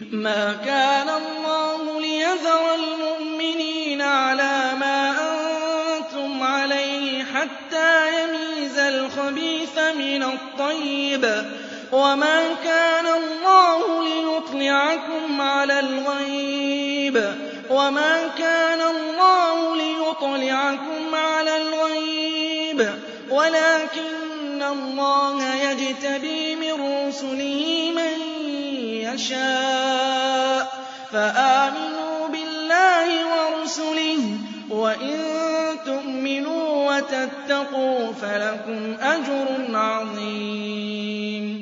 مَا كَانَ اللَّهُ لِيَذَرَ الْمُؤْمِنِينَ عَلَىٰ مَا أَنتُمْ عَلَيْهِ حَتَّىٰ يَمِيزَ الْخَبِيثَ مِنَ الطَّيِّبِ ۗ وَمَا كَانَ اللَّهُ لِيُطْلِعَكُمْ عَلَى الْغَيْبِ وَلَٰكِنَّ اللَّهَ يَجْتَبِي مِن رُّسُلِهِ مَن يَشَاءُ ۖ فَآمِنُوا بِاللَّهِ وَرُسُلِهِ ۚ وَإِن تُؤْمِنُوا وَتَتَّقُوا فَلَكُمْ أَجْرٌ عَظِيمٌ